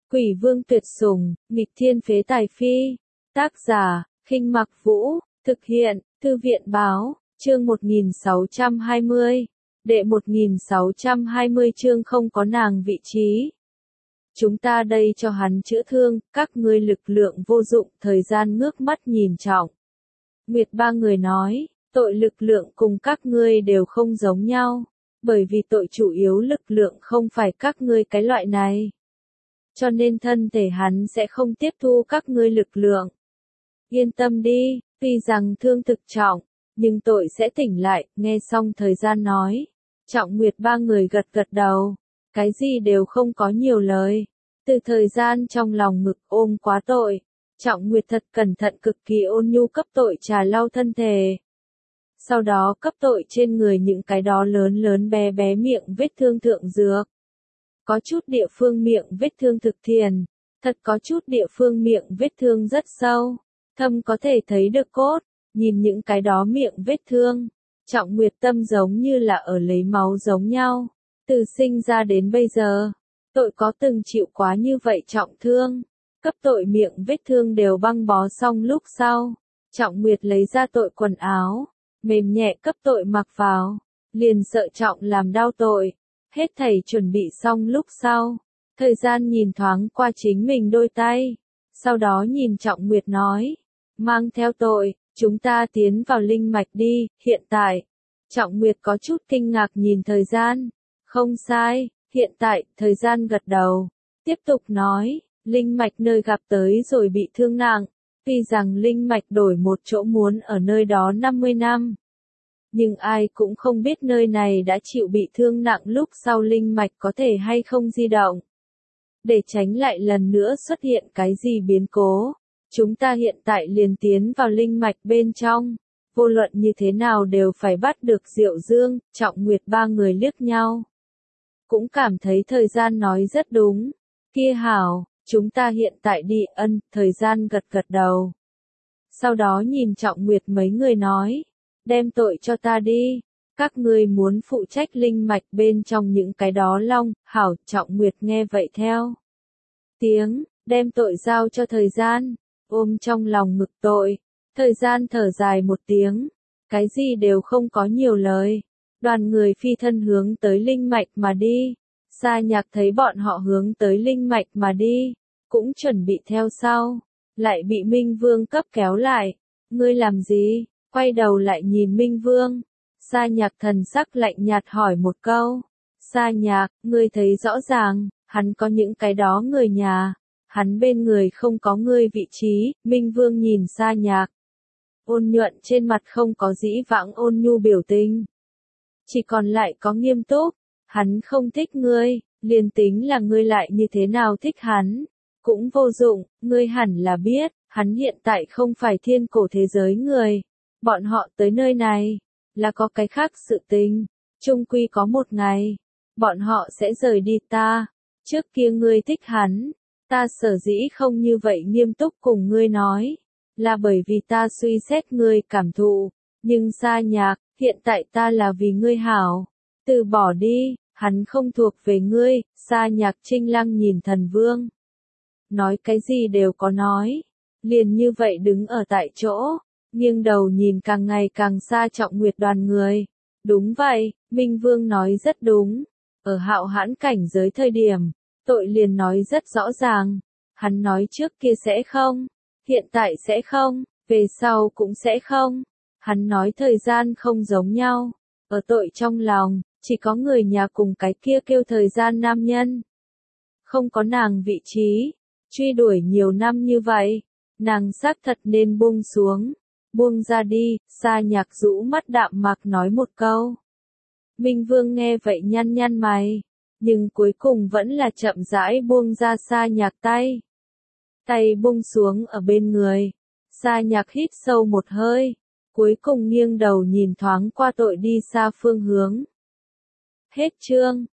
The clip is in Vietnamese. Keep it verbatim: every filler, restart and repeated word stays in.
Quỷ vương tuyệt sủng, nghịch thiên phế tài phi. Tác giả, Khinh Mặc Vũ, thực hiện, Thư viện báo, chương một nghìn sáu trăm hai mươi. Đệ một nghìn sáu trăm hai mươi chương không có nàng vị trí. Chúng ta đây cho hắn chữa thương, các ngươi lực lượng vô dụng, thời gian ngước mắt nhìn trọng. Nguyệt ba người nói, tội lực lượng cùng các ngươi đều không giống nhau, bởi vì tội chủ yếu lực lượng không phải các ngươi cái loại này. Cho nên thân thể hắn sẽ không tiếp thu các ngươi lực lượng. Yên tâm đi, tuy rằng thương thực trọng, nhưng tội sẽ tỉnh lại, nghe xong thời gian nói. Trọng Nguyệt ba người gật gật đầu, cái gì đều không có nhiều lời. Từ thời gian trong lòng ngực ôm quá tội, Trọng Nguyệt thật cẩn thận cực kỳ ôn nhu cấp tội trà lau thân thể. Sau đó cấp tội trên người những cái đó lớn lớn bé bé miệng vết thương thượng dược. Có chút địa phương miệng vết thương thực thiền, thật có chút địa phương miệng vết thương rất sâu, thâm có thể thấy được cốt, nhìn những cái đó miệng vết thương. Trọng Nguyệt tâm giống như là ở lấy máu giống nhau, từ sinh ra đến bây giờ, tội có từng chịu quá như vậy trọng thương, cấp tội miệng vết thương đều băng bó xong lúc sau, Trọng Nguyệt lấy ra tội quần áo, mềm nhẹ cấp tội mặc vào, liền sợ Trọng làm đau tội, hết thảy chuẩn bị xong lúc sau, thời gian nhìn thoáng qua chính mình đôi tay, sau đó nhìn Trọng Nguyệt nói, mang theo tội, chúng ta tiến vào linh mạch đi, hiện tại. Trọng Nguyệt có chút kinh ngạc nhìn thời gian. Không sai, hiện tại, thời gian gật đầu. Tiếp tục nói, linh mạch nơi gặp tới rồi bị thương nặng. Tuy rằng linh mạch đổi một chỗ muốn ở nơi đó năm mươi năm. Nhưng ai cũng không biết nơi này đã chịu bị thương nặng lúc sau linh mạch có thể hay không di động. Để tránh lại lần nữa xuất hiện cái gì biến cố. Chúng ta hiện tại liền tiến vào linh mạch bên trong. Vô luận như thế nào đều phải bắt được Diệu Dương, Trọng Nguyệt ba người liếc nhau. Cũng cảm thấy thời gian nói rất đúng. Kia hảo, chúng ta hiện tại đi ân, thời gian gật gật đầu. Sau đó nhìn Trọng Nguyệt mấy người nói, đem tội cho ta đi. Các ngươi muốn phụ trách linh mạch bên trong những cái đó long, hảo, Trọng Nguyệt nghe vậy theo. Tiếng, đem tội giao cho thời gian, ôm trong lòng ngực tội. Thời gian thở dài một tiếng, cái gì đều không có nhiều lời. Đoàn người phi thân hướng tới linh mạch mà đi. Sa Nhạc thấy bọn họ hướng tới linh mạch mà đi, cũng chuẩn bị theo sau, lại bị Minh Vương cấp kéo lại. Ngươi làm gì? Quay đầu lại nhìn Minh Vương. Sa Nhạc thần sắc lạnh nhạt hỏi một câu. Sa Nhạc, ngươi thấy rõ ràng, hắn có những cái đó người nhà, hắn bên người không có ngươi vị trí. Minh Vương nhìn Sa Nhạc. Ôn nhuận trên mặt không có dĩ vãng ôn nhu biểu tình. Chỉ còn lại có nghiêm túc, hắn không thích ngươi, liền tính là ngươi lại như thế nào thích hắn, cũng vô dụng, ngươi hẳn là biết, hắn hiện tại không phải thiên cổ thế giới người. Bọn họ tới nơi này, là có cái khác sự tình, chung quy có một ngày, bọn họ sẽ rời đi ta, trước kia ngươi thích hắn, ta sở dĩ không như vậy nghiêm túc cùng ngươi nói. Là bởi vì ta suy xét ngươi cảm thụ, nhưng Sa Nhạc, hiện tại ta là vì ngươi hảo, từ bỏ đi, hắn không thuộc về ngươi. Sa Nhạc Trinh Lăng nhìn Thần Vương, nói cái gì đều có nói, liền như vậy đứng ở tại chỗ, nghiêng đầu nhìn càng ngày càng xa Trọng Nguyệt đoàn người. Đúng vậy, Minh Vương nói rất đúng, ở hạo hãn cảnh giới thời điểm, tội liền nói rất rõ ràng, hắn nói trước kia sẽ không. Hiện tại sẽ không, về sau cũng sẽ không. Hắn nói thời gian không giống nhau. Ở tội trong lòng, chỉ có người nhà cùng cái kia kêu thời gian nam nhân. Không có nàng vị trí, truy đuổi nhiều năm như vậy, nàng xác thật nên buông xuống. Buông ra đi, Sa Nhạc rũ mắt đạm mạc nói một câu. Minh Vương nghe vậy nhăn nhăn mày, nhưng cuối cùng vẫn là chậm rãi buông ra Sa Nhạc tay. Tay buông xuống ở bên người. Sa Nhạc hít sâu một hơi, cuối cùng nghiêng đầu nhìn thoáng qua tội đi xa phương hướng. Hết chương.